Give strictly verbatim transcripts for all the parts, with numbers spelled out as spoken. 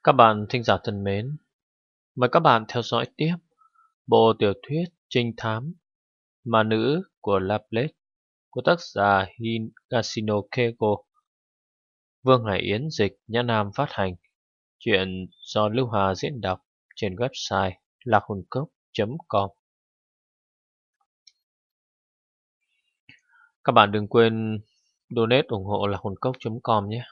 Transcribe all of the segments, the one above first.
Các bạn thính giả thân mến, mời các bạn theo dõi tiếp bộ tiểu thuyết trinh thám Ma nữ của Laplace của tác giả Higashino Keigo. Vương Hải Yến dịch, Nhã Nam phát hành. Chuyện do Lưu Hà diễn đọc trên website lạc hồn cốc chấm com. Các bạn đừng quên donate ủng hộ lạc hồn cốc chấm com nhé.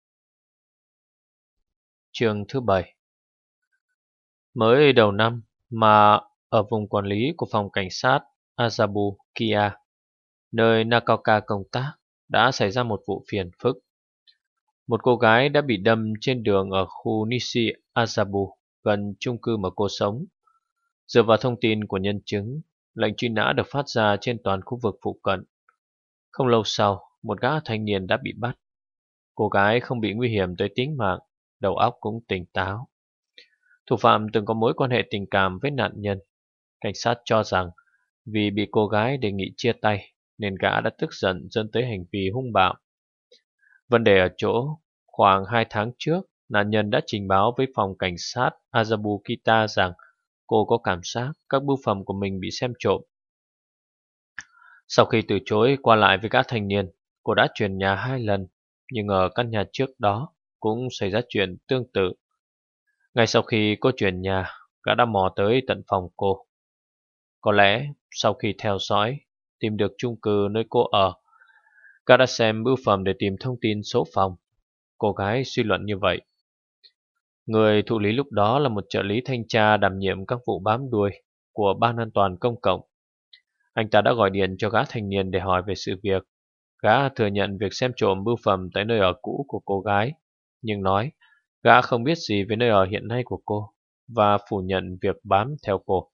Chương thứ bảy. Mới đầu năm mà ở vùng quản lý của phòng cảnh sát Azabukia, nơi Nakaoka công tác, đã xảy ra một vụ phiền phức. Một cô gái đã bị đâm trên đường ở khu Nishi Azabu, gần chung cư mà cô sống. Dựa vào thông tin của nhân chứng, lệnh truy nã được phát ra trên toàn khu vực phụ cận. Không lâu sau, một gã thanh niên đã bị bắt. Cô gái không bị nguy hiểm tới tính mạng, đầu óc cũng tỉnh táo. Thủ phạm từng có mối quan hệ tình cảm với nạn nhân. Cảnh sát cho rằng vì bị cô gái đề nghị chia tay nên gã đã tức giận dẫn tới hành vi hung bạo. Vấn đề ở chỗ, khoảng hai tháng trước, nạn nhân đã trình báo với phòng cảnh sát Azabukita rằng cô có cảm giác các bưu phẩm của mình bị xem trộm. Sau khi từ chối qua lại với gã thanh niên, cô đã chuyển nhà hai lần, nhưng ở căn nhà trước đó cũng xảy ra chuyện tương tự. Ngay sau khi cô chuyển nhà, gã đã mò tới tận phòng cô. Có lẽ sau khi theo dõi, tìm được chung cư nơi cô ở, gã đã xem bưu phẩm để tìm thông tin số phòng. Cô gái suy luận như vậy. Người thụ lý lúc đó là một trợ lý thanh tra đảm nhiệm các vụ bám đuôi của Ban An toàn Công cộng. Anh ta đã gọi điện cho gã thanh niên để hỏi về sự việc. Gã thừa nhận việc xem trộm bưu phẩm tại nơi ở cũ của cô gái, nhưng nói gã không biết gì về nơi ở hiện nay của cô và phủ nhận việc bám theo cô.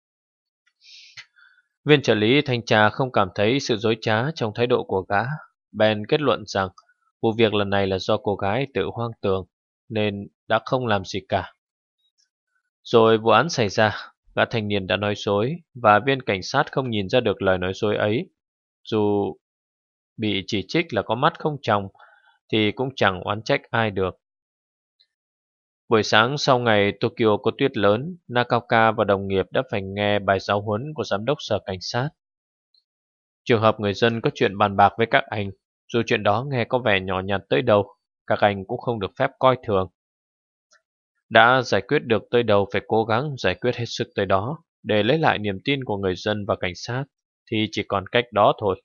Viên trợ lý thanh tra không cảm thấy sự dối trá trong thái độ của gã, bèn kết luận rằng vụ việc lần này là do cô gái tự hoang tưởng nên đã không làm gì cả. Rồi vụ án xảy ra, gã thanh niên đã nói dối và viên cảnh sát không nhìn ra được lời nói dối ấy. Dù bị chỉ trích là có mắt không tròng thì cũng chẳng oán trách ai được. Buổi sáng sau ngày Tokyo có tuyết lớn, Nakaoka và đồng nghiệp đã phải nghe bài giáo huấn của giám đốc sở cảnh sát. Trường hợp người dân có chuyện bàn bạc với các anh, dù chuyện đó nghe có vẻ nhỏ nhặt tới đâu, các anh cũng không được phép coi thường. Đã giải quyết được tới đâu phải cố gắng giải quyết hết sức tới đó để lấy lại niềm tin của người dân và cảnh sát, thì chỉ còn cách đó thôi.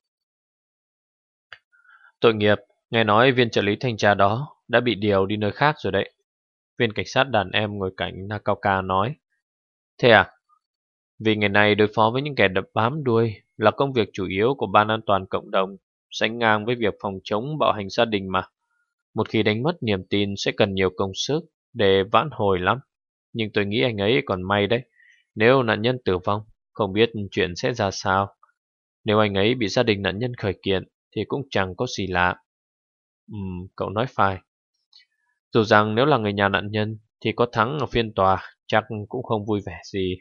Tội nghiệp, nghe nói viên trợ lý thanh tra đó đã bị điều đi nơi khác rồi đấy. Viên cảnh sát đàn em ngồi cạnh Nakaoka nói. Thế à? Vì ngày nay đối phó với những kẻ đập bám đuôi là công việc chủ yếu của Ban An toàn Cộng đồng, sánh ngang với việc phòng chống bạo hành gia đình mà. Một khi đánh mất niềm tin sẽ cần nhiều công sức để vãn hồi lắm. Nhưng tôi nghĩ anh ấy còn may đấy. Nếu nạn nhân tử vong, không biết chuyện sẽ ra sao. Nếu anh ấy bị gia đình nạn nhân khởi kiện thì cũng chẳng có gì lạ. Ừm, cậu nói phải. Dù rằng nếu là người nhà nạn nhân thì có thắng ở phiên tòa chắc cũng không vui vẻ gì.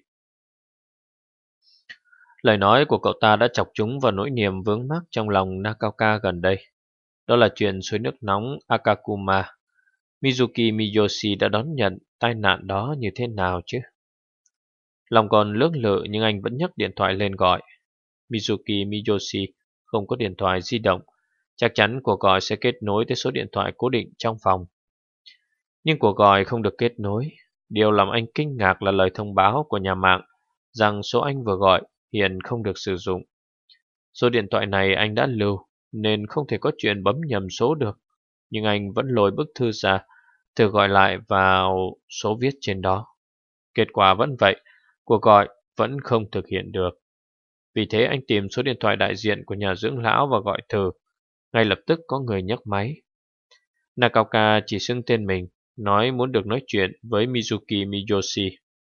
Lời nói của cậu ta đã chọc chúng vào nỗi niềm vướng mắc trong lòng Nakaoka gần đây. Đó là chuyện suối nước nóng Akakuma. Mizuki Miyoshi đã đón nhận tai nạn đó như thế nào chứ? Lòng còn lưỡng lự nhưng anh vẫn nhấc điện thoại lên gọi. Mizuki Miyoshi không có điện thoại di động, chắc chắn cuộc gọi sẽ kết nối tới số điện thoại cố định trong phòng. Nhưng cuộc gọi không được kết nối. Điều làm anh kinh ngạc là lời thông báo của nhà mạng rằng số anh vừa gọi hiện không được sử dụng. Số điện thoại này anh đã lưu nên không thể có chuyện bấm nhầm số được. Nhưng anh vẫn lôi bức thư ra, thử gọi lại vào số viết trên đó. Kết quả vẫn vậy, cuộc gọi vẫn không thực hiện được. Vì thế anh tìm số điện thoại đại diện của nhà dưỡng lão và gọi thử. Ngay lập tức có người nhấc máy. Nakaoka chỉ xưng tên mình, nói muốn được nói chuyện với Mizuki Miyoshi.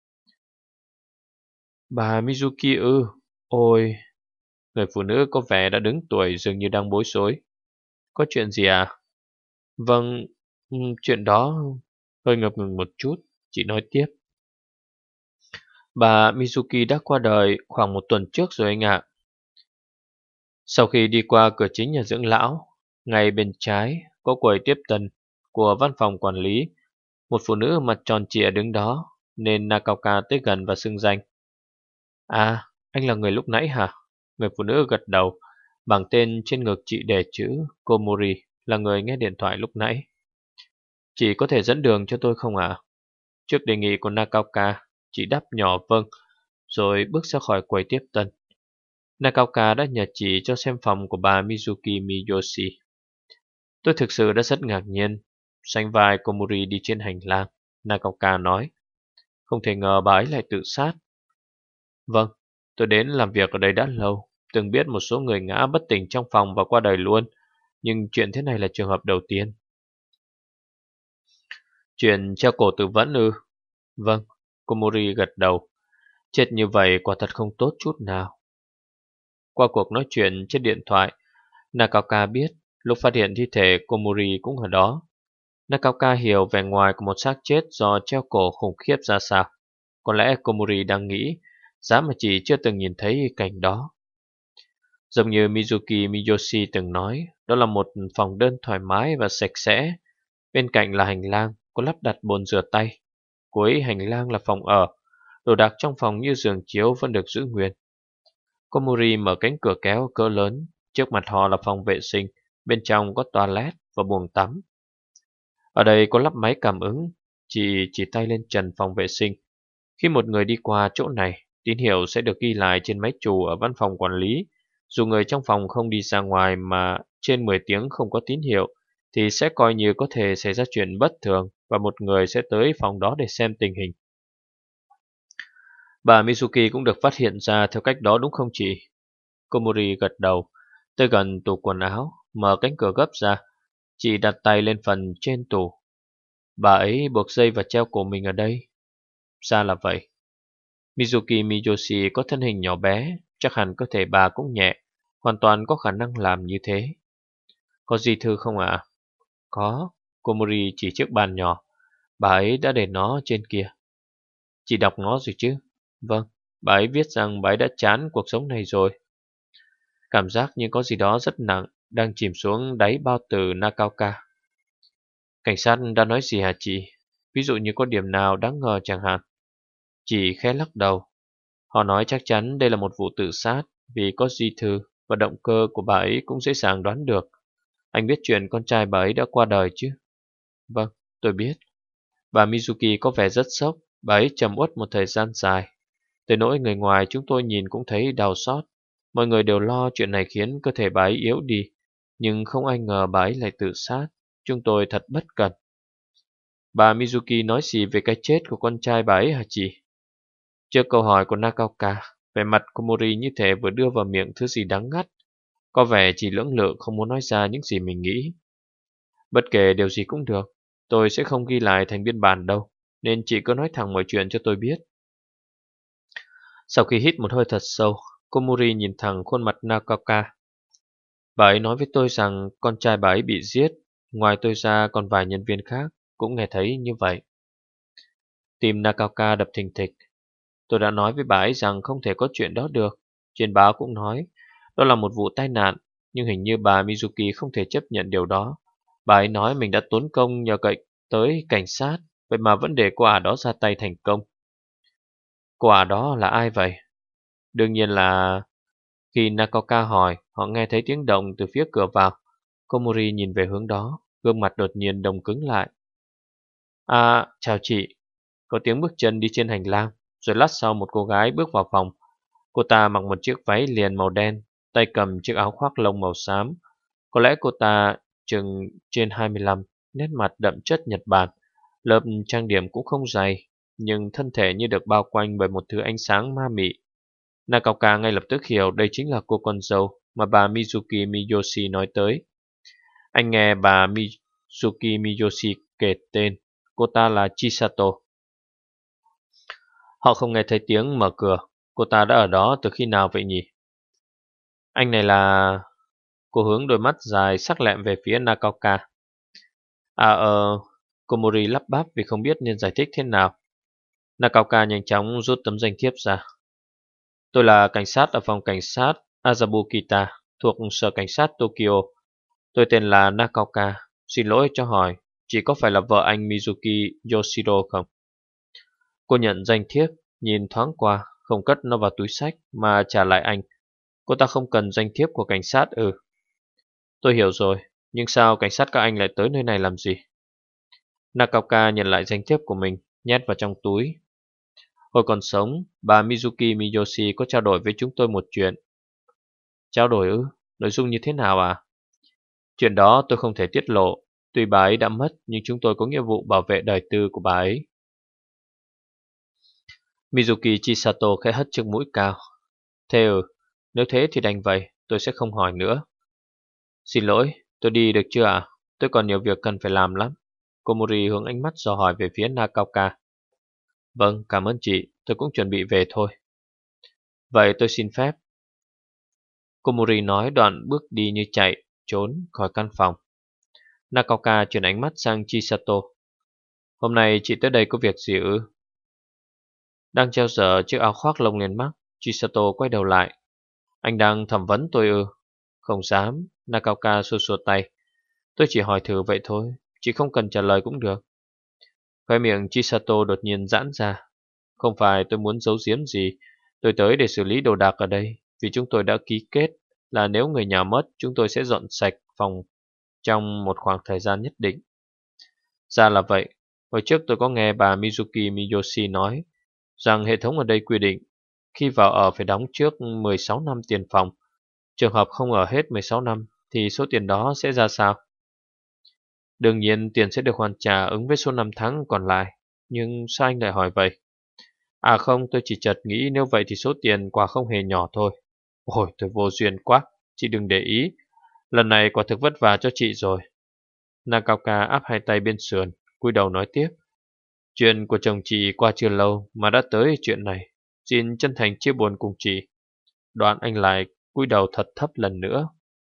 Bà Mizuki ư? Ôi... Người phụ nữ có vẻ đã đứng tuổi dường như đang bối rối. Có chuyện gì à? Vâng, chuyện đó hơi ngập ngừng một chút, chị nói tiếp. Bà Mizuki đã qua đời khoảng một tuần trước rồi anh ạ. Sau khi đi qua cửa chính nhà dưỡng lão, ngay bên trái có quầy tiếp tân của văn phòng quản lý Một phụ nữ mặt tròn trịa đứng đó, nên Nakaoka tới gần và xưng danh. À, anh là người lúc nãy hả? Người phụ nữ gật đầu, bảng tên trên ngực chị đề chữ Komori, là người nghe điện thoại lúc nãy. Chị có thể dẫn đường cho tôi không ạ? Trước đề nghị của Nakaoka, chị đáp nhỏ vâng, rồi bước ra khỏi quầy tiếp tân. Nakaoka đã nhờ chị cho xem phòng của bà Mizuki Miyoshi. Tôi thực sự đã rất ngạc nhiên. Sánh vai Komori đi trên hành lang, Nakaoka nói. Không thể ngờ bà ấy lại tự sát. Vâng, tôi đến làm việc ở đây đã lâu, từng biết một số người ngã bất tỉnh trong phòng và qua đời luôn, nhưng chuyện thế này là trường hợp đầu tiên. Chuyện treo cổ tự vẫn ư? Vâng, Komori gật đầu. Chết như vậy quả thật không tốt chút nào. Qua cuộc nói chuyện trên điện thoại, Nakaoka biết lúc phát hiện thi thể Komori cũng ở đó. Nakaoka hiểu vẻ ngoài của một xác chết do treo cổ khủng khiếp ra sao. Có lẽ Komori đang nghĩ giá mà chị chưa từng nhìn thấy cảnh đó. Giống như Mizuki Miyoshi từng nói, đó là một phòng đơn thoải mái và sạch sẽ. Bên cạnh là hành lang, có lắp đặt bồn rửa tay. Cuối hành lang là phòng ở. Đồ đạc trong phòng như giường chiếu vẫn được giữ nguyên. Komori mở cánh cửa kéo cỡ lớn. Trước mặt họ là phòng vệ sinh. Bên trong có toilet và buồng tắm. Ở đây có lắp máy cảm ứng. Chị chỉ tay lên trần phòng vệ sinh. Khi một người đi qua chỗ này, tín hiệu sẽ được ghi lại trên máy chủ ở văn phòng quản lý. Dù người trong phòng không đi ra ngoài mà trên mười tiếng không có tín hiệu, thì sẽ coi như có thể xảy ra chuyện bất thường và một người sẽ tới phòng đó để xem tình hình. Bà Mizuki cũng được phát hiện ra theo cách đó đúng không chị? Komori gật đầu, tới gần tủ quần áo, mở cánh cửa gấp ra. Chị đặt tay lên phần trên tủ. Bà ấy buộc dây và treo cổ mình ở đây. Ra là vậy. Mizuki Miyoshi có thân hình nhỏ bé, chắc hẳn cơ thể bà cũng nhẹ, hoàn toàn có khả năng làm như thế. Có gì thư không ạ? Có, Komori chỉ chiếc bàn nhỏ, bà ấy đã để nó trên kia. Chị đọc nó rồi chứ? Vâng, bà ấy viết rằng bà ấy đã chán cuộc sống này rồi. Cảm giác như có gì đó rất nặng đang chìm xuống đáy bao tử Nakaoka. Cảnh sát đã nói gì hả chị? Ví dụ như có điểm nào đáng ngờ chẳng hạn. Chị khẽ lắc đầu. Họ nói chắc chắn đây là một vụ tự sát vì có di thư và động cơ của bà ấy cũng dễ dàng đoán được. Anh biết chuyện con trai bà ấy đã qua đời chứ? Vâng, tôi biết. Bà Mizuki có vẻ rất sốc, bà ấy trầm uất một thời gian dài. Tới nỗi người ngoài chúng tôi nhìn cũng thấy đau xót. Mọi người đều lo chuyện này khiến cơ thể bà ấy yếu đi, nhưng không ai ngờ bà ấy lại tự sát. Chúng tôi thật bất cẩn. Bà Mizuki nói gì về cái chết của con trai bà ấy hả chị? Trước câu hỏi của Nakaoka, vẻ mặt Komori như thể vừa đưa vào miệng thứ gì đắng ngắt. Có vẻ chỉ lưỡng lự không muốn nói ra những gì mình nghĩ. Bất kể điều gì cũng được, tôi sẽ không ghi lại thành biên bản đâu, nên chị cứ nói thẳng mọi chuyện cho tôi biết. Sau khi hít một hơi thật sâu, Komori nhìn thẳng khuôn mặt Nakaoka. Bà ấy nói với tôi rằng con trai bà ấy bị giết, ngoài tôi ra còn vài nhân viên khác cũng nghe thấy như vậy. Tim Nakaoka đập thình thịch. Tôi đã nói với bà ấy rằng không thể có chuyện đó được. Trên báo cũng nói đó là một vụ tai nạn, nhưng hình như bà Mizuki không thể chấp nhận điều đó. Bà ấy nói mình đã tốn công nhờ cậy tới cảnh sát, vậy mà vẫn để cô ả đó ra tay thành công. Cô ả đó là ai vậy? Đương nhiên là... Khi Nakaoka hỏi, họ nghe thấy tiếng động từ phía cửa vào. Komori nhìn về hướng đó, gương mặt đột nhiên đông cứng lại. À, chào chị. Có tiếng bước chân đi trên hành lang, rồi lát sau một cô gái bước vào phòng. Cô ta mặc một chiếc váy liền màu đen, tay cầm chiếc áo khoác lông màu xám. Có lẽ cô ta chừng trên hai mươi lăm, nét mặt đậm chất Nhật Bản. Lớp trang điểm cũng không dày, nhưng thân thể như được bao quanh bởi một thứ ánh sáng ma mị. Nakaoka ngay lập tức hiểu đây chính là cô con dâu mà bà Mizuki Miyoshi nói tới. Anh nghe bà Mizuki Miyoshi kể tên, cô ta là Chisato. Họ không nghe thấy tiếng mở cửa. Cô ta đã ở đó từ khi nào vậy nhỉ? Anh này là... Cô hướng đôi mắt dài sắc lẹm về phía Nakaoka. À ờ... Komori lắp bắp vì không biết nên giải thích thế nào. Nakaoka nhanh chóng rút tấm danh thiếp ra. Tôi là cảnh sát ở phòng cảnh sát Azabukita thuộc sở cảnh sát Tokyo. Tôi tên là Nakaoka. Xin lỗi cho hỏi, Chị có phải là vợ anh Mizuki Yoshiro không? Cô nhận danh thiếp, nhìn thoáng qua, không cất nó vào túi xách mà trả lại anh. Cô ta không cần danh thiếp của cảnh sát ừ. Tôi hiểu rồi, nhưng sao cảnh sát các anh lại tới nơi này làm gì? Nakaoka nhận lại danh thiếp của mình, nhét vào trong túi. Hồi còn sống, bà Mizuki Miyoshi có trao đổi với chúng tôi một chuyện. Trao đổi ư? Nội dung như thế nào à? Chuyện đó tôi không thể tiết lộ. Tuy bà ấy đã mất, nhưng chúng tôi có nghĩa vụ bảo vệ đời tư của bà ấy. Mizuki Chisato khẽ hất chiếc mũi cao. Thế ừ, nếu thế thì đành vậy, tôi sẽ không hỏi nữa. Xin lỗi, tôi đi được chưa ạ? Tôi còn nhiều việc cần phải làm lắm. Komori hướng ánh mắt dò hỏi về phía Nakaoka. Vâng, cảm ơn chị, tôi cũng chuẩn bị về thôi. Vậy tôi xin phép. Komori nói đoạn bước đi như chạy, trốn khỏi căn phòng. Nakaoka chuyển ánh mắt sang Chisato. Hôm nay chị tới đây có việc gì ư? Đang treo dở chiếc áo khoác lông lên mắt, Chisato quay đầu lại. Anh đang thẩm vấn tôi ư? Không dám, Nakaoka xua xua tay. Tôi chỉ hỏi thử vậy thôi, chị không cần trả lời cũng được. Khóe miệng Chisato đột nhiên giãn ra. Không phải tôi muốn giấu giếm gì, tôi tới để xử lý đồ đạc ở đây, vì chúng tôi đã ký kết là nếu người nhà mất, chúng tôi sẽ dọn sạch phòng trong một khoảng thời gian nhất định. Ra là vậy, hồi trước tôi có nghe bà Mizuki Miyoshi nói rằng hệ thống ở đây quy định khi vào ở phải đóng trước mười sáu năm tiền phòng. Trường hợp không ở hết mười sáu năm thì số tiền đó sẽ ra sao? Đương nhiên tiền sẽ được hoàn trả ứng với số năm tháng còn lại. Nhưng sao anh lại hỏi vậy? À không, tôi chỉ chợt nghĩ nếu vậy thì số tiền quả không hề nhỏ thôi. Ôi, tôi vô duyên quá, chị đừng để ý. Lần này quả thực vất vả cho chị rồi. Nakaoka áp hai tay bên sườn, cúi đầu nói tiếp. Chuyện của chồng chị qua chưa lâu mà đã tới chuyện này. Xin chân thành chia buồn cùng chị. Đoạn anh lại cúi đầu thật thấp lần nữa.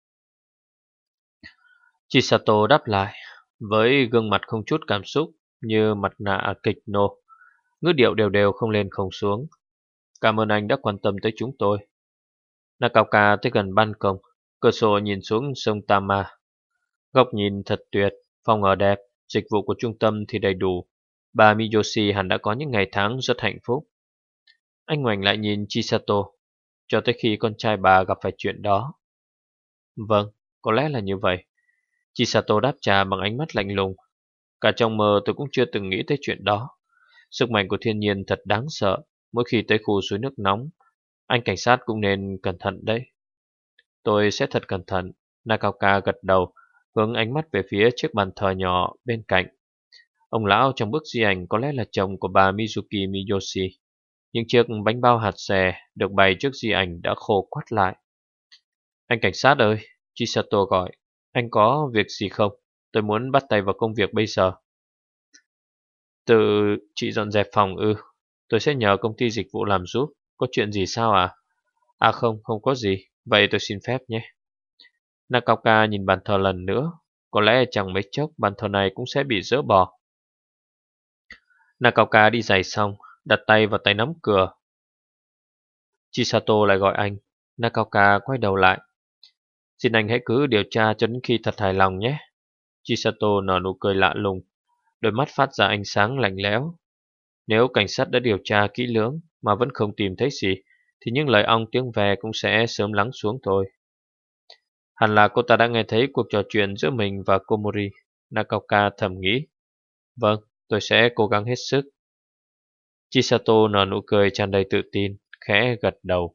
Chisato đáp lại với gương mặt không chút cảm xúc như mặt nạ kịch nổ, ngữ điệu đều đều không lên không xuống. Cảm ơn anh đã quan tâm tới chúng tôi. Nakaoka tới gần ban công, cửa sổ nhìn xuống sông Tama. Góc nhìn thật tuyệt, phòng ở đẹp, dịch vụ của trung tâm thì đầy đủ. Bà Miyoshi hẳn đã có những ngày tháng rất hạnh phúc. Anh ngoảnh lại nhìn Chisato, cho tới khi con trai bà gặp phải chuyện đó. Vâng, có lẽ là như vậy. Chisato đáp trả bằng ánh mắt lạnh lùng. Cả trong mơ tôi cũng chưa từng nghĩ tới chuyện đó. Sức mạnh của thiên nhiên thật đáng sợ. Mỗi khi tới khu suối nước nóng, anh cảnh sát cũng nên cẩn thận đấy. Tôi sẽ thật cẩn thận. Nakaoka gật đầu, hướng ánh mắt về phía chiếc bàn thờ nhỏ bên cạnh. Ông lão trong bức di ảnh có lẽ là chồng của bà Mizuki Miyoshi. Những chiếc bánh bao hạt xè được bày trước di ảnh đã khô quắt lại. Anh cảnh sát ơi, Chisato gọi. Anh có việc gì không? Tôi muốn bắt tay vào công việc bây giờ. Tự chị dọn dẹp phòng ư? Tôi sẽ nhờ công ty dịch vụ làm giúp. Có chuyện gì sao à? À không, không có gì. Vậy tôi xin phép nhé. Nakaoka nhìn bàn thờ lần nữa. Có lẽ chẳng mấy chốc bàn thờ này cũng sẽ bị dỡ bỏ. Nakaoka đi giày xong, đặt tay vào tay nắm cửa. Chisato lại gọi anh. Nakaoka quay đầu lại. Xin anh hãy cứ điều tra cho đến khi thật hài lòng nhé. Chisato nở nụ cười lạ lùng, đôi mắt phát ra ánh sáng lạnh lẽo. Nếu cảnh sát đã điều tra kỹ lưỡng mà vẫn không tìm thấy gì, thì những lời ong tiếng ve cũng sẽ sớm lắng xuống thôi. Hẳn là cô ta đã nghe thấy cuộc trò chuyện giữa mình và Komori. Nakaoka thầm nghĩ. Vâng, tôi sẽ cố gắng hết sức. Chisato nở nụ cười tràn đầy tự tin, khẽ gật đầu.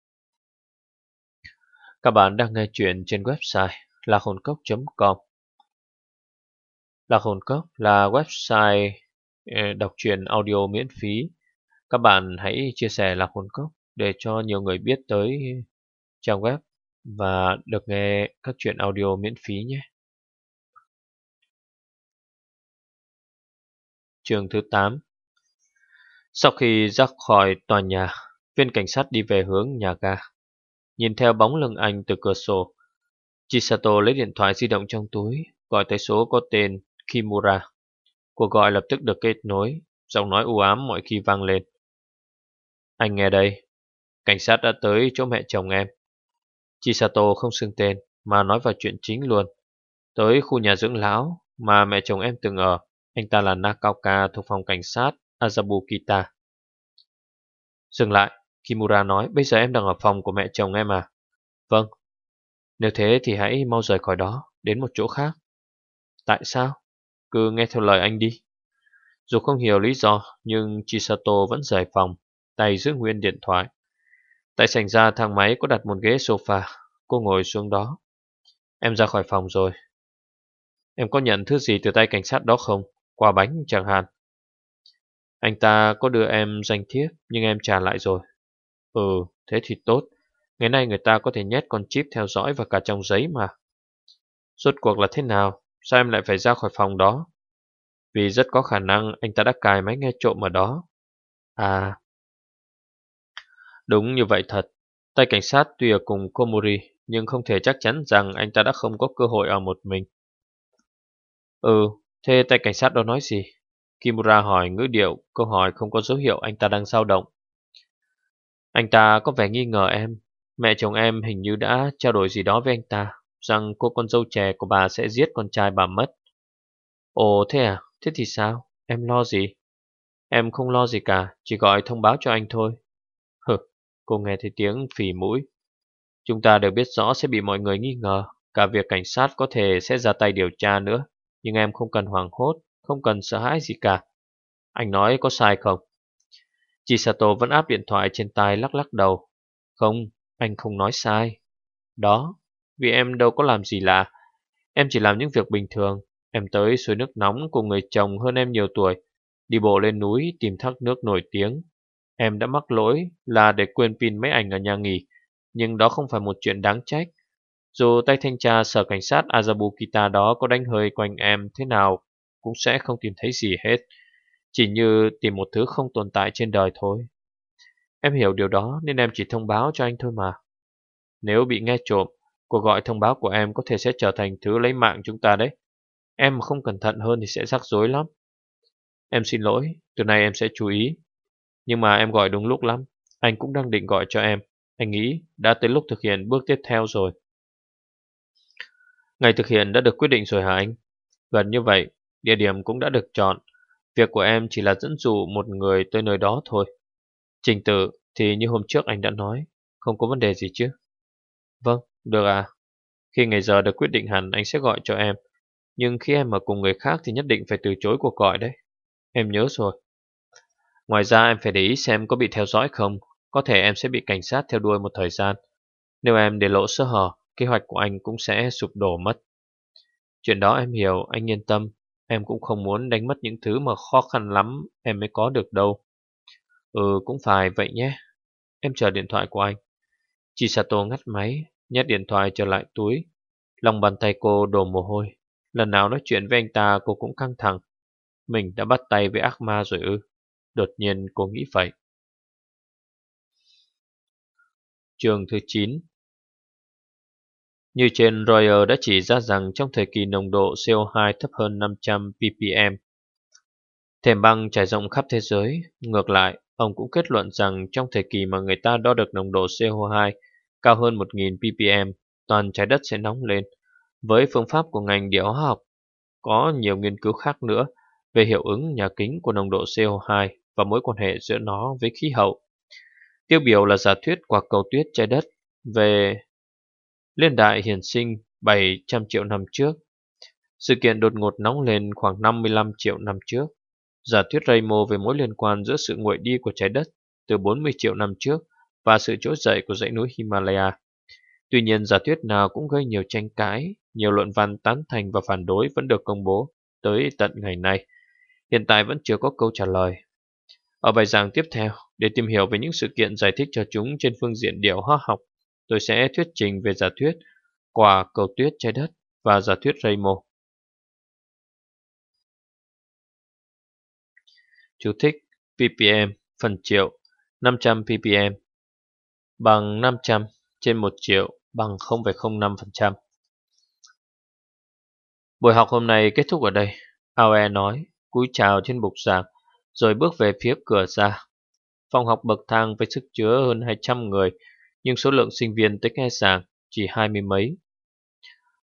Các bạn đang nghe chuyện trên website lạc hồn cốc chấm com. Lạc hồn cốc là website đọc truyện audio miễn phí. Các bạn hãy chia sẻ Lạc hồn cốc để cho nhiều người biết tới trang web và được nghe các truyện audio miễn phí nhé. Chương thứ tám. Sau khi ra khỏi tòa nhà, viên cảnh sát đi về hướng nhà ga. Nhìn theo bóng lưng anh từ cửa sổ, Chisato lấy điện thoại di động trong túi, gọi tới số có tên Kimura. Cuộc gọi lập tức được kết nối, giọng nói u ám mọi khi vang lên. Anh nghe đây, cảnh sát đã tới chỗ mẹ chồng em. Chisato không xưng tên mà nói vào chuyện chính luôn. Tới khu nhà dưỡng lão, mà mẹ chồng em từng ở. Anh ta là Nakaoka thuộc phòng cảnh sát Azabukita. Dừng lại, Kimura nói, bây giờ em đang ở phòng của mẹ chồng em à? Vâng. Nếu thế thì hãy mau rời khỏi đó, đến một chỗ khác. Tại sao? Cứ nghe theo lời anh đi. Dù không hiểu lý do, nhưng Chisato vẫn rời phòng, tay giữ nguyên điện thoại. Tại sảnh ra thang máy có đặt một ghế sofa. Cô ngồi xuống đó. Em ra khỏi phòng rồi. Em có nhận thứ gì từ tay cảnh sát đó không? Quà bánh chẳng hạn. Anh ta có đưa em danh thiếp, nhưng em trả lại rồi. Ừ, thế thì tốt. Ngày nay người ta có thể nhét con chip theo dõi vào cả trong giấy mà. Rốt cuộc là thế nào? Sao em lại phải ra khỏi phòng đó? Vì rất có khả năng anh ta đã cài máy nghe trộm ở đó. À, đúng như vậy thật. Tay cảnh sát tuy ở cùng Komori, nhưng không thể chắc chắn rằng anh ta đã không có cơ hội ở một mình. Ừ, thế tay cảnh sát đó nói gì? Kimura hỏi ngữ điệu, câu hỏi không có dấu hiệu anh ta đang dao động. Anh ta có vẻ nghi ngờ em. Mẹ chồng em hình như đã trao đổi gì đó với anh ta, rằng cô con dâu trẻ của bà sẽ giết con trai bà mất. Ồ thế à, thế thì sao? Em lo gì? Em không lo gì cả, chỉ gọi thông báo cho anh thôi. Hừ, cô nghe thấy tiếng phì mũi. Chúng ta đều biết rõ sẽ bị mọi người nghi ngờ. Cả việc cảnh sát có thể sẽ ra tay điều tra nữa. Nhưng em không cần hoảng hốt, không cần sợ hãi gì cả. Anh nói có sai không? Chisato vẫn áp điện thoại trên tay lắc lắc đầu. Không, anh không nói sai. Đó, vì em đâu có làm gì lạ. Em chỉ làm những việc bình thường. Em tới suối nước nóng cùng người chồng hơn em nhiều tuổi. Đi bộ lên núi tìm thác nước nổi tiếng. Em đã mắc lỗi là để quên pin máy ảnh ở nhà nghỉ. Nhưng đó không phải một chuyện đáng trách. Dù tay thanh tra sở cảnh sát Azabukita đó có đánh hơi quanh em thế nào, cũng sẽ không tìm thấy gì hết. Chỉ như tìm một thứ không tồn tại trên đời thôi. Em hiểu điều đó nên em chỉ thông báo cho anh thôi mà. Nếu bị nghe trộm, cuộc gọi thông báo của em có thể sẽ trở thành thứ lấy mạng chúng ta đấy. Em mà không cẩn thận hơn thì sẽ rắc rối lắm. Em xin lỗi, từ nay em sẽ chú ý. Nhưng mà em gọi đúng lúc lắm. Anh cũng đang định gọi cho em. Anh nghĩ đã tới lúc thực hiện bước tiếp theo rồi. Ngày thực hiện đã được quyết định rồi hả anh? Gần như vậy, địa điểm cũng đã được chọn. Việc của em chỉ là dẫn dụ một người tới nơi đó thôi. Trình tự thì như hôm trước anh đã nói, không có vấn đề gì chứ? Vâng, được à. Khi ngày giờ được quyết định hẳn anh sẽ gọi cho em. Nhưng khi em ở cùng người khác thì nhất định phải từ chối cuộc gọi đấy. Em nhớ rồi. Ngoài ra em phải để ý xem có bị theo dõi không. Có thể em sẽ bị cảnh sát theo đuôi một thời gian. Nếu em để lộ sơ hở, kế hoạch của anh cũng sẽ sụp đổ mất. Chuyện đó em hiểu, anh yên tâm. Em cũng không muốn đánh mất những thứ mà khó khăn lắm em mới có được đâu. Ừ, cũng phải vậy nhé. Em chờ điện thoại của anh. Chisato ngắt máy, nhét điện thoại trở lại túi. Lòng bàn tay cô đổ mồ hôi. Lần nào nói chuyện với anh ta cô cũng căng thẳng. Mình đã bắt tay với ác ma rồi ư? Đột nhiên cô nghĩ vậy. Chương thứ chín. Như trên, Royer đã chỉ ra rằng trong thời kỳ nồng độ xê o hai thấp hơn năm trăm ppm, thềm băng trải rộng khắp thế giới. Ngược lại, ông cũng kết luận rằng trong thời kỳ mà người ta đo được nồng độ xê o hai cao hơn một nghìn ppm, toàn trái đất sẽ nóng lên. Với phương pháp của ngành địa hóa học, có nhiều nghiên cứu khác nữa về hiệu ứng nhà kính của nồng độ xê o hai và mối quan hệ giữa nó với khí hậu. Tiêu biểu là giả thuyết quả cầu tuyết trái đất về liên đại hiển sinh bảy trăm triệu năm trước. Sự kiện đột ngột nóng lên khoảng năm mươi lăm triệu năm trước. Giả thuyết Raymo về mối liên quan giữa sự nguội đi của trái đất từ bốn mươi triệu năm trước và sự trỗi dậy của dãy núi Himalaya. Tuy nhiên, giả thuyết nào cũng gây nhiều tranh cãi, nhiều luận văn tán thành và phản đối vẫn được công bố tới tận ngày nay. Hiện tại vẫn chưa có câu trả lời. Ở bài giảng tiếp theo, để tìm hiểu về những sự kiện giải thích cho chúng trên phương diện địa hóa học, tôi sẽ thuyết trình về giả thuyết quả cầu tuyết trái đất và giả thuyết Raymo. Chú thích: ppm phần triệu, năm trăm ppm bằng năm trăm trên một triệu bằng không phẩy không năm phần trăm. Buổi học hôm nay kết thúc ở đây, Aoe nói, cúi chào trên bục giảng, rồi bước về phía cửa ra. Phòng học bậc thang với sức chứa hơn hai trăm người, nhưng số lượng sinh viên tới nghe giảng chỉ hai mươi mấy.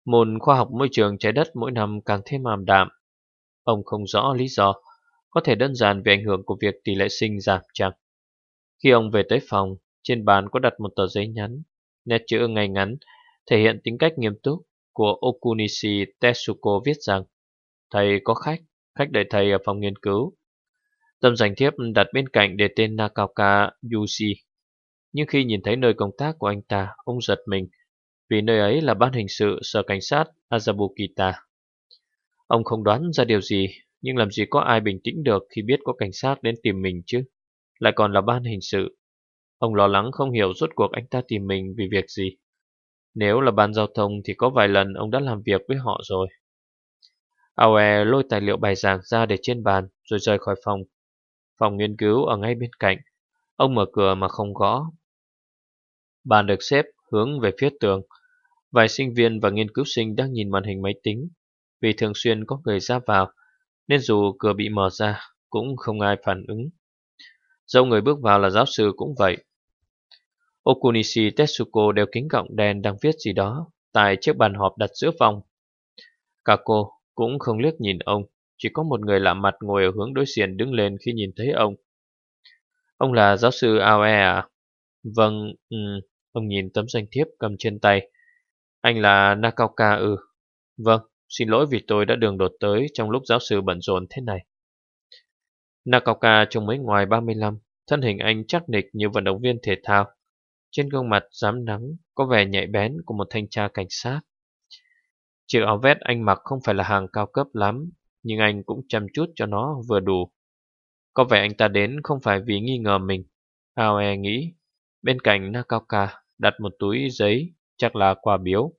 Môn khoa học môi trường trái đất mỗi năm càng thêm ảm đạm. Ông không rõ lý do, có thể đơn giản vì ảnh hưởng của việc tỷ lệ sinh giảm chăng. Khi ông về tới phòng, trên bàn có đặt một tờ giấy nhắn, nét chữ ngay ngắn, thể hiện tính cách nghiêm túc của Okunishi Tetsuko viết rằng: thầy có khách, khách đợi thầy ở phòng nghiên cứu. Tấm danh thiếp đặt bên cạnh để tên Nakaoka Yuji. Nhưng khi nhìn thấy nơi công tác của anh ta, ông giật mình, vì nơi ấy là ban hình sự sở cảnh sát Azabukita. Ông không đoán ra điều gì, nhưng làm gì có ai bình tĩnh được khi biết có cảnh sát đến tìm mình chứ, lại còn là ban hình sự. Ông lo lắng không hiểu rốt cuộc anh ta tìm mình vì việc gì. Nếu là ban giao thông thì có vài lần ông đã làm việc với họ rồi. Aoe lôi tài liệu bài giảng ra để trên bàn rồi rời khỏi phòng. Phòng nghiên cứu ở ngay bên cạnh. Ông mở cửa mà không gõ. Bàn được xếp hướng về phía tường. Vài sinh viên và nghiên cứu sinh đang nhìn màn hình máy tính. Vì thường xuyên có người ra vào, nên dù cửa bị mở ra cũng không ai phản ứng. Dẫu người bước vào là giáo sư cũng vậy. Okunishi Tetsuko đeo kính gọng đèn đang viết gì đó tại chiếc bàn họp đặt giữa phòng. Cả cô cũng không liếc nhìn ông, chỉ có một người lạ mặt ngồi ở hướng đối diện đứng lên khi nhìn thấy ông. Ông là giáo sư Aoe à? Vâng, ừ. Ông nhìn tấm danh thiếp cầm trên tay. Anh là Nakaoka ư? Vâng, xin lỗi vì tôi đã đường đột tới trong lúc giáo sư bận rộn thế này. Nakaoka trông mới ngoài ba mươi lăm, thân hình anh chắc nịch như vận động viên thể thao. Trên gương mặt rám nắng có vẻ nhạy bén của một thanh tra cảnh sát. Chiếc áo vest anh mặc không phải là hàng cao cấp lắm, nhưng anh cũng chăm chút cho nó vừa đủ. Có vẻ anh ta đến không phải vì nghi ngờ mình, Aoe nghĩ. Bên cạnh Nakaoka đặt một túi giấy, chắc là quà biếu.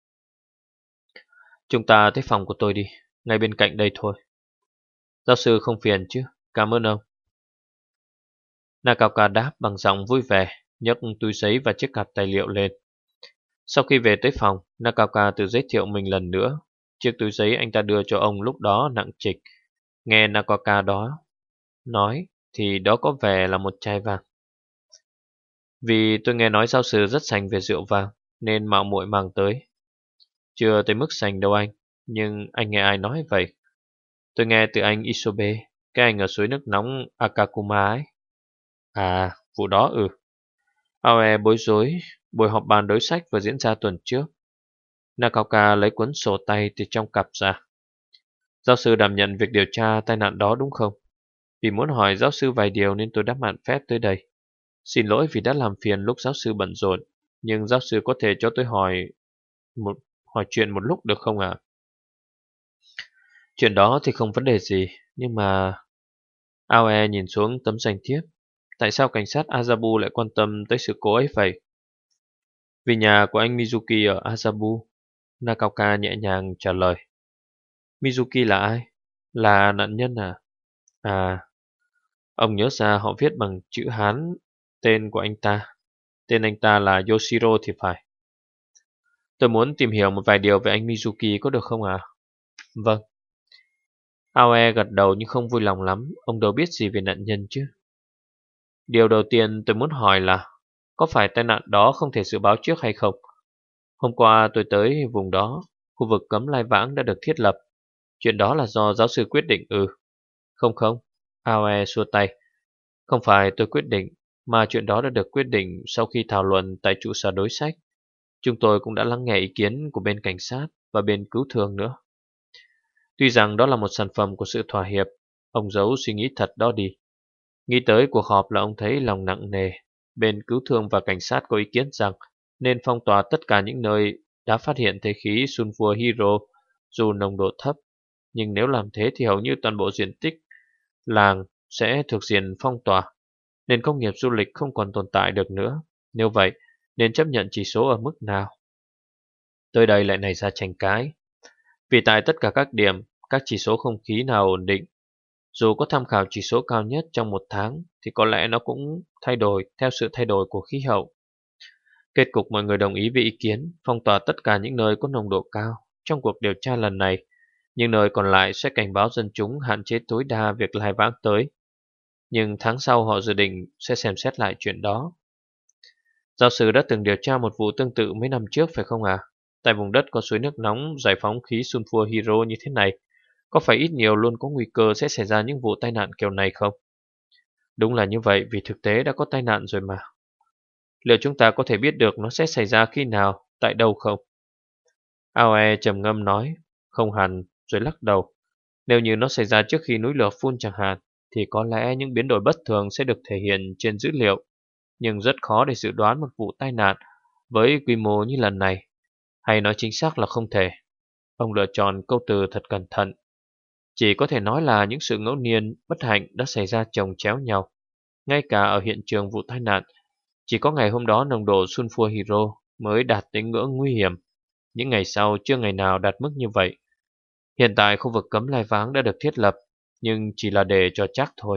Chúng ta tới phòng của tôi đi, ngay bên cạnh đây thôi. Giáo sư không phiền chứ, cảm ơn ông. Nakaoka đáp bằng giọng vui vẻ, nhấc túi giấy và chiếc cặp tài liệu lên. Sau khi về tới phòng, Nakaoka tự giới thiệu mình lần nữa. Chiếc túi giấy anh ta đưa cho ông lúc đó nặng trịch. Nghe Nakaoka đó nói thì đó có vẻ là một chai vàng. Vì tôi nghe nói giáo sư rất sành về rượu vàng nên mạo muội mang tới. Chưa tới mức sành đâu anh, nhưng anh nghe ai nói vậy? Tôi nghe từ anh Isobe, cái anh ở suối nước nóng Akakuma ấy. À, vụ đó ừ. Aoe bối rối, buổi họp bàn đối sách vừa diễn ra tuần trước. Nakaoka lấy cuốn sổ tay từ trong cặp ra. Giáo sư đảm nhận việc điều tra tai nạn đó đúng không? Vì muốn hỏi giáo sư vài điều nên tôi đã mạn phép tới đây. Xin lỗi vì đã làm phiền lúc giáo sư bận rộn, nhưng giáo sư có thể cho tôi hỏi một hỏi chuyện một lúc được không ạ? Chuyện đó thì không vấn đề gì, nhưng mà... Aoe nhìn xuống tấm danh thiếp. Tại sao cảnh sát Azabu lại quan tâm tới sự cố ấy vậy? Vì nhà của anh Mizuki ở Azabu. Nakaoka nhẹ nhàng trả lời. Mizuki là ai? Là nạn nhân à? À, ông nhớ ra họ viết bằng chữ Hán tên của anh ta. Tên anh ta là Yoshiro thì phải. Tôi muốn tìm hiểu một vài điều về anh Mizuki có được không ạ? À? Vâng. Aoe gật đầu nhưng không vui lòng lắm. Ông đâu biết gì về nạn nhân chứ. Điều đầu tiên tôi muốn hỏi là có phải tai nạn đó không thể dự báo trước hay không? Hôm qua tôi tới vùng đó, khu vực cấm lai vãng đã được thiết lập. Chuyện đó là do giáo sư quyết định ừ. Không không, Aoe xua tay. Không phải tôi quyết định, mà chuyện đó đã được quyết định sau khi thảo luận tại trụ sở đối sách. Chúng tôi cũng đã lắng nghe ý kiến của bên cảnh sát và bên cứu thương nữa. Tuy rằng đó là một sản phẩm của sự thỏa hiệp, ông giấu suy nghĩ thật đó đi. Nghĩ tới cuộc họp là ông thấy lòng nặng nề. Bên cứu thương và cảnh sát có ý kiến rằng nên phong tỏa tất cả những nơi đã phát hiện thấy khí sulfur hydro dù nồng độ thấp. Nhưng nếu làm thế thì hầu như toàn bộ diện tích làng sẽ thuộc diện phong tỏa, nên công nghiệp du lịch không còn tồn tại được nữa. Nếu vậy, nên chấp nhận chỉ số ở mức nào? Tới đây lại nảy ra tranh cãi. Vì tại tất cả các điểm, các chỉ số không khí nào ổn định. Dù có tham khảo chỉ số cao nhất trong một tháng, thì có lẽ nó cũng thay đổi theo sự thay đổi của khí hậu. Kết cục mọi người đồng ý với ý kiến phong tỏa tất cả những nơi có nồng độ cao trong cuộc điều tra lần này, nhưng nơi còn lại sẽ cảnh báo dân chúng hạn chế tối đa việc lai vãng tới. Nhưng tháng sau họ dự định sẽ xem xét lại chuyện đó. Giáo sư đã từng điều tra một vụ tương tự mấy năm trước phải không ạ? À? Tại vùng đất có suối nước nóng giải phóng khí sulfur hydro như thế này, có phải ít nhiều luôn có nguy cơ sẽ xảy ra những vụ tai nạn kiểu này không? Đúng là như vậy, vì thực tế đã có tai nạn rồi mà. Liệu chúng ta có thể biết được nó sẽ xảy ra khi nào, tại đâu không? Aoe trầm ngâm nói, không hẳn, rồi lắc đầu. Nếu như nó xảy ra trước khi núi lửa phun chẳng hạn, thì có lẽ những biến đổi bất thường sẽ được thể hiện trên dữ liệu, nhưng rất khó để dự đoán một vụ tai nạn với quy mô như lần này, hay nói chính xác là không thể. Ông lựa chọn câu từ thật cẩn thận. Chỉ có thể nói là những sự ngẫu nhiên, bất hạnh đã xảy ra chồng chéo nhau. Ngay cả ở hiện trường vụ tai nạn, chỉ có ngày hôm đó nồng độ sulfur hydro mới đạt đến ngưỡng nguy hiểm. Những ngày sau chưa ngày nào đạt mức như vậy. Hiện tại khu vực cấm lai váng đã được thiết lập, nhưng chỉ là để cho chắc thôi.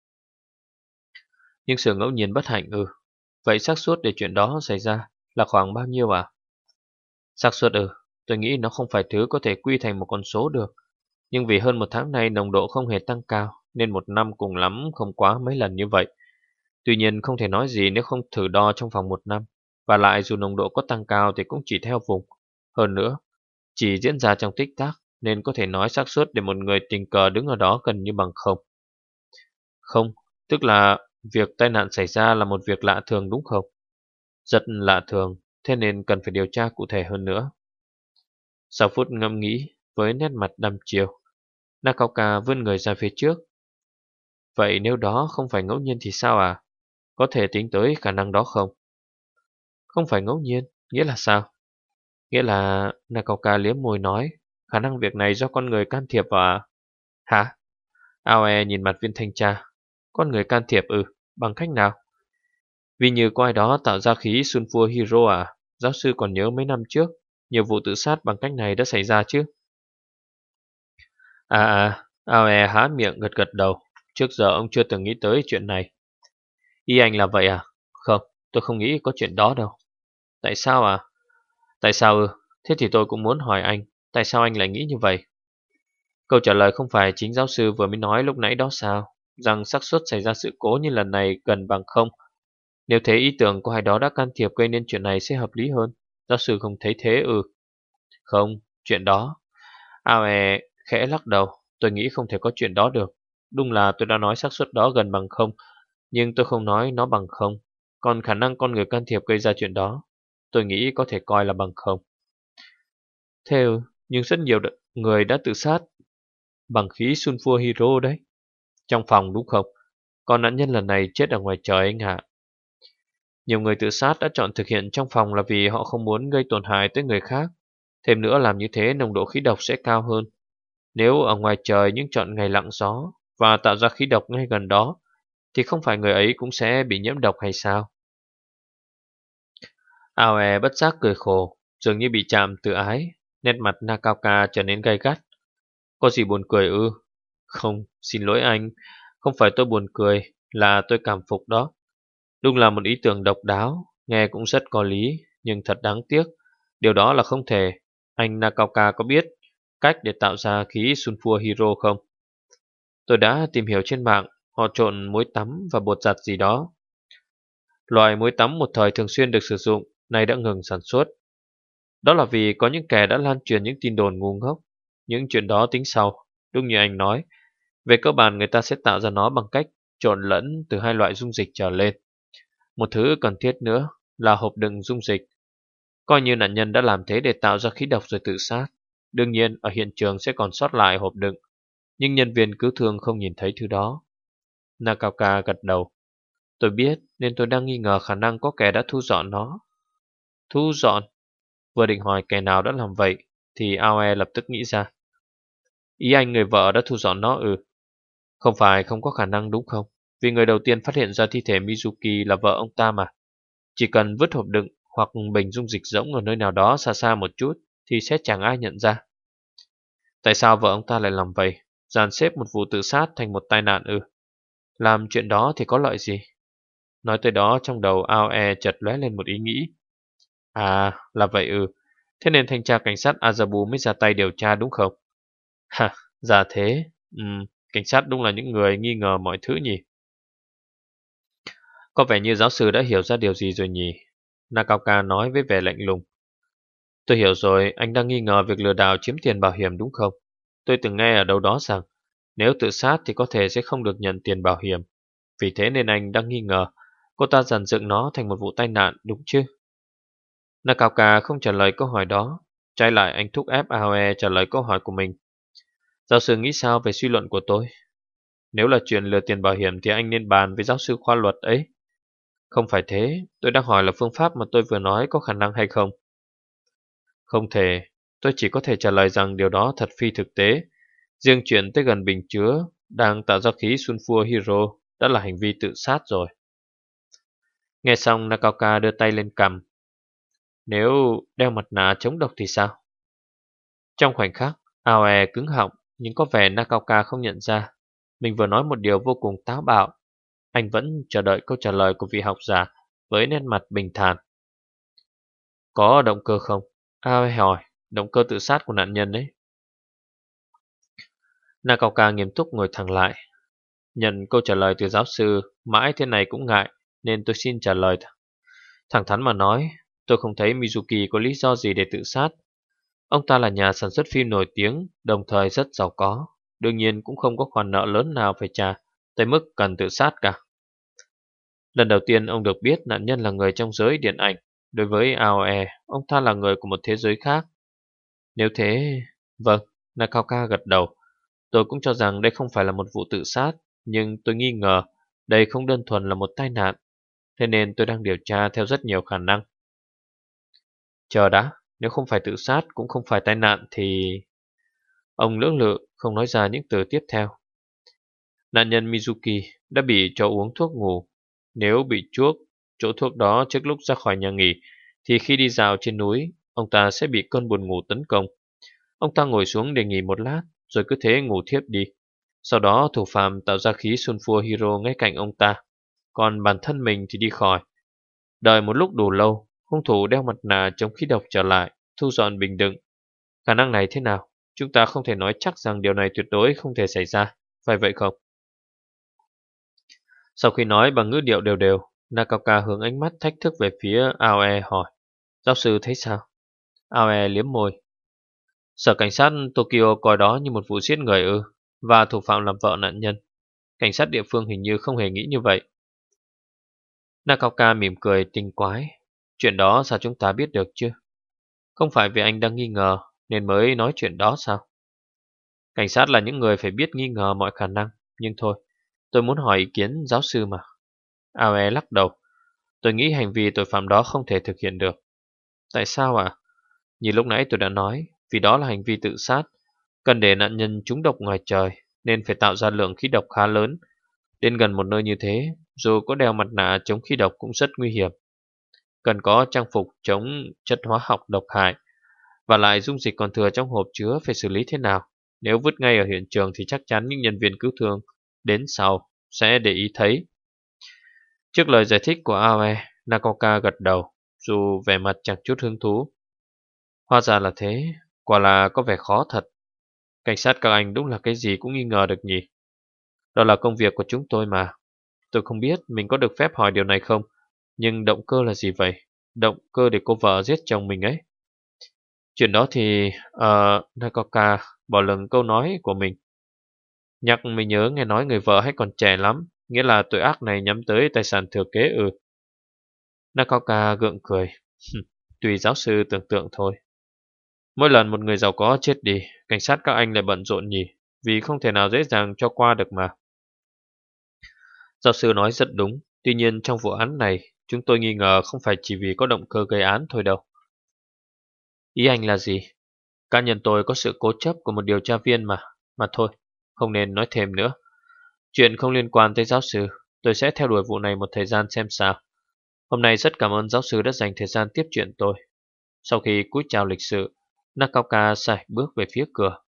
Nhưng sự ngẫu nhiên bất hạnh ư? Vậy xác suất để chuyện đó xảy ra là khoảng bao nhiêu à? Xác suất ư? Tôi nghĩ nó không phải thứ có thể quy thành một con số được. Nhưng vì hơn một tháng nay nồng độ không hề tăng cao, nên một năm cùng lắm không quá mấy lần như vậy. Tuy nhiên không thể nói gì nếu không thử đo trong vòng một năm. Và lại dù nồng độ có tăng cao thì cũng chỉ theo vùng. Hơn nữa, chỉ diễn ra trong tích tắc, nên có thể nói xác suất để một người tình cờ đứng ở đó gần như bằng không. Không, tức là việc tai nạn xảy ra là một việc lạ thường đúng không? Rất lạ thường, thế nên cần phải điều tra cụ thể hơn nữa. Sau phút ngẫm nghĩ, với nét mặt đăm chiêu, Nakauka vươn người ra phía trước. Vậy nếu đó không phải ngẫu nhiên thì sao à? Có thể tính tới khả năng đó không? Không phải ngẫu nhiên, nghĩa là sao? Nghĩa là Nakauka liếm môi nói, khả năng việc này do con người can thiệp vào à? Hả? Aoe nhìn mặt viên thanh tra. Con người can thiệp ư? Bằng cách nào? Vì như có ai đó tạo ra khí sulfur hydro à? Giáo sư còn nhớ mấy năm trước, nhiều vụ tự sát bằng cách này đã xảy ra chứ? À à, Aoe há miệng gật gật đầu. Trước giờ ông chưa từng nghĩ tới chuyện này. Ý anh là vậy à? Không, tôi không nghĩ có chuyện đó đâu. Tại sao à? Tại sao ư? Thế thì tôi cũng muốn hỏi anh, tại sao anh lại nghĩ như vậy? Câu trả lời không phải chính giáo sư vừa mới nói lúc nãy đó sao? Rằng xác suất xảy ra sự cố như lần này gần bằng không. Nếu thế ý tưởng của ai đó đã can thiệp gây nên chuyện này sẽ hợp lý hơn. Giáo sư không thấy thế ư? Không, chuyện đó. Aoe khẽ lắc đầu. Tôi nghĩ không thể có chuyện đó được. Đúng là tôi đã nói xác suất đó gần bằng không, nhưng tôi không nói nó bằng không. Còn khả năng con người can thiệp gây ra chuyện đó, tôi nghĩ có thể coi là bằng không. Thế ư, nhưng rất nhiều người đã tự sát bằng khí sulfur hydro đấy. Trong phòng đúng không? Còn nạn nhân lần này chết ở ngoài trời anh ạ. Nhiều người tự sát đã chọn thực hiện trong phòng là vì họ không muốn gây tổn hại tới người khác. Thêm nữa làm như thế nồng độ khí độc sẽ cao hơn. Nếu ở ngoài trời nhưng chọn ngày lặng gió và tạo ra khí độc ngay gần đó, thì không phải người ấy cũng sẽ bị nhiễm độc hay sao? Aoe bất giác cười khổ, dường như bị chạm tự ái. Nét mặt Nakauka trở nên gay gắt. Có gì buồn cười ư? Không, xin lỗi anh. Không phải tôi buồn cười, là tôi cảm phục đó. Đúng là một ý tưởng độc đáo, nghe cũng rất có lý, nhưng thật đáng tiếc. Điều đó là không thể. Anh Nakauka có biết cách để tạo ra khí sulfur hydro không? Tôi đã tìm hiểu trên mạng, họ trộn muối tắm và bột giặt gì đó. Loại muối tắm một thời thường xuyên được sử dụng, nay đã ngừng sản xuất. Đó là vì có những kẻ đã lan truyền những tin đồn ngu ngốc. Những chuyện đó tính sau, đúng như anh nói. Về cơ bản người ta sẽ tạo ra nó bằng cách trộn lẫn từ hai loại dung dịch trở lên. Một thứ cần thiết nữa là hộp đựng dung dịch. Coi như nạn nhân đã làm thế để tạo ra khí độc rồi tự sát. Đương nhiên ở hiện trường sẽ còn sót lại hộp đựng, nhưng nhân viên cứu thương không nhìn thấy thứ đó. Nakauka gật đầu. Tôi biết nên tôi đang nghi ngờ khả năng có kẻ đã thu dọn nó. Thu dọn? Vừa định hỏi kẻ nào đã làm vậy thì Aoe lập tức nghĩ ra. Ý anh người vợ đã thu dọn nó ừ. Không phải không có khả năng đúng không? Vì người đầu tiên phát hiện ra thi thể Mizuki là vợ ông ta mà. Chỉ cần vứt hộp đựng hoặc bình dung dịch rỗng ở nơi nào đó xa xa một chút thì sẽ chẳng ai nhận ra. Tại sao vợ ông ta lại làm vậy? Dàn xếp một vụ tự sát thành một tai nạn ư? Làm chuyện đó thì có lợi gì? Nói tới đó trong đầu Aoe chợt lóe lên một ý nghĩ. À, là vậy ư. Thế nên thanh tra cảnh sát Azabu mới ra tay điều tra đúng không? Ha, ra thế. Ừm, cảnh sát đúng là những người nghi ngờ mọi thứ nhỉ? Có vẻ như giáo sư đã hiểu ra điều gì rồi nhỉ? Nakauka nói với vẻ lạnh lùng. Tôi hiểu rồi, anh đang nghi ngờ việc lừa đảo chiếm tiền bảo hiểm đúng không? Tôi từng nghe ở đâu đó rằng nếu tự sát thì có thể sẽ không được nhận tiền bảo hiểm. Vì thế nên anh đang nghi ngờ cô ta dàn dựng nó thành một vụ tai nạn đúng chứ? Nakauka không trả lời câu hỏi đó. Trái lại anh thúc ép Aoe trả lời câu hỏi của mình. Giáo sư nghĩ sao về suy luận của tôi? Nếu là chuyện lừa tiền bảo hiểm thì anh nên bàn với giáo sư khoa luật ấy. Không phải thế, tôi đang hỏi là phương pháp mà tôi vừa nói có khả năng hay không. Không thể, tôi chỉ có thể trả lời rằng điều đó thật phi thực tế. Riêng chuyện tới gần bình chứa đang tạo ra khí sulfur hydro đã là hành vi tự sát rồi. Nghe xong Nakauka đưa tay lên cằm. Nếu đeo mặt nạ chống độc thì sao? Trong khoảnh khắc, Aoe cứng họng nhưng có vẻ Nakauka không nhận ra. Mình vừa nói một điều vô cùng táo bạo. Anh vẫn chờ đợi câu trả lời của vị học giả với nét mặt bình thản. Có động cơ không? Aoe hỏi, động cơ tự sát của nạn nhân đấy. Nakauka nghiêm túc ngồi thẳng lại. Nhận câu trả lời từ giáo sư, mãi thế này cũng ngại, nên tôi xin trả lời. Thẳng thắn mà nói, tôi không thấy Mizuki có lý do gì để tự sát. Ông ta là nhà sản xuất phim nổi tiếng, đồng thời rất giàu có. Đương nhiên cũng không có khoản nợ lớn nào phải trả, tới mức cần tự sát cả. Lần đầu tiên ông được biết nạn nhân là người trong giới điện ảnh. Đối với Aoe, ông ta là người của một thế giới khác. Nếu thế... Vâng, Nakauka gật đầu. Tôi cũng cho rằng đây không phải là một vụ tự sát, nhưng tôi nghi ngờ đây không đơn thuần là một tai nạn. Thế nên tôi đang điều tra theo rất nhiều khả năng. Chờ đã, nếu không phải tự sát cũng không phải tai nạn thì... Ông lưỡng lự không nói ra những từ tiếp theo. Nạn nhân Mizuki đã bị cho uống thuốc ngủ. Nếu bị chuốc chỗ thuốc đó trước lúc ra khỏi nhà nghỉ thì khi đi dạo trên núi, ông ta sẽ bị cơn buồn ngủ tấn công. Ông ta ngồi xuống để nghỉ một lát, rồi cứ thế ngủ thiếp đi. Sau đó thủ phạm tạo ra khí sulfur hydro ngay cạnh ông ta, còn bản thân mình thì đi khỏi. Đợi một lúc đủ lâu, hung thủ đeo mặt nạ chống khí độc trở lại, thu dọn bình đựng. Khả năng này thế nào? Chúng ta không thể nói chắc rằng điều này tuyệt đối không thể xảy ra, phải vậy không? Sau khi nói bằng ngữ điệu đều đều, Nakauka hướng ánh mắt thách thức về phía Aoe hỏi. Giáo sư thấy sao? Aoe liếm môi. Sở cảnh sát Tokyo coi đó như một vụ giết người ư, và thủ phạm làm vợ nạn nhân. Cảnh sát địa phương hình như không hề nghĩ như vậy. Nakauka mỉm cười tinh quái. Chuyện đó sao chúng ta biết được chứ? Không phải vì anh đang nghi ngờ nên mới nói chuyện đó sao? Cảnh sát là những người phải biết nghi ngờ mọi khả năng. Nhưng thôi, tôi muốn hỏi ý kiến giáo sư mà. Aoe lắc đầu. Tôi nghĩ hành vi tội phạm đó không thể thực hiện được. Tại sao ạ? À? Như lúc nãy tôi đã nói, vì đó là hành vi tự sát. Cần để nạn nhân trúng độc ngoài trời, nên phải tạo ra lượng khí độc khá lớn. Đến gần một nơi như thế, dù có đeo mặt nạ chống khí độc cũng rất nguy hiểm. Cần có trang phục chống chất hóa học độc hại. Và lại dung dịch còn thừa trong hộp chứa phải xử lý thế nào? Nếu vứt ngay ở hiện trường thì chắc chắn những nhân viên cứu thương đến sau sẽ để ý thấy. Trước lời giải thích của Aoe, Nakoka gật đầu, dù vẻ mặt chẳng chút hứng thú. Hóa ra là thế, quả là có vẻ khó thật. Cảnh sát các anh đúng là cái gì cũng nghi ngờ được nhỉ. Đó là công việc của chúng tôi mà. Tôi không biết mình có được phép hỏi điều này không, nhưng động cơ là gì vậy? Động cơ để cô vợ giết chồng mình ấy. Chuyện đó thì... Uh, Nakoka bỏ lửng câu nói của mình. Nhắc mình nhớ nghe nói người vợ hay còn trẻ lắm, nghĩa là tội ác này nhắm tới tài sản thừa kế ừ. Nakoka gượng cười. Tùy giáo sư tưởng tượng thôi. Mỗi lần một người giàu có chết đi, cảnh sát các anh lại bận rộn nhỉ, vì không thể nào dễ dàng cho qua được mà. Giáo sư nói rất đúng, tuy nhiên trong vụ án này, chúng tôi nghi ngờ không phải chỉ vì có động cơ gây án thôi đâu. Ý anh là gì? Cá nhân tôi có sự cố chấp của một điều tra viên mà, mà thôi, không nên nói thêm nữa. Chuyện không liên quan tới giáo sư, tôi sẽ theo đuổi vụ này một thời gian xem sao. Hôm nay rất cảm ơn giáo sư đã dành thời gian tiếp chuyện tôi. Sau khi cúi chào lịch sự, Nakauka sải bước về phía cửa.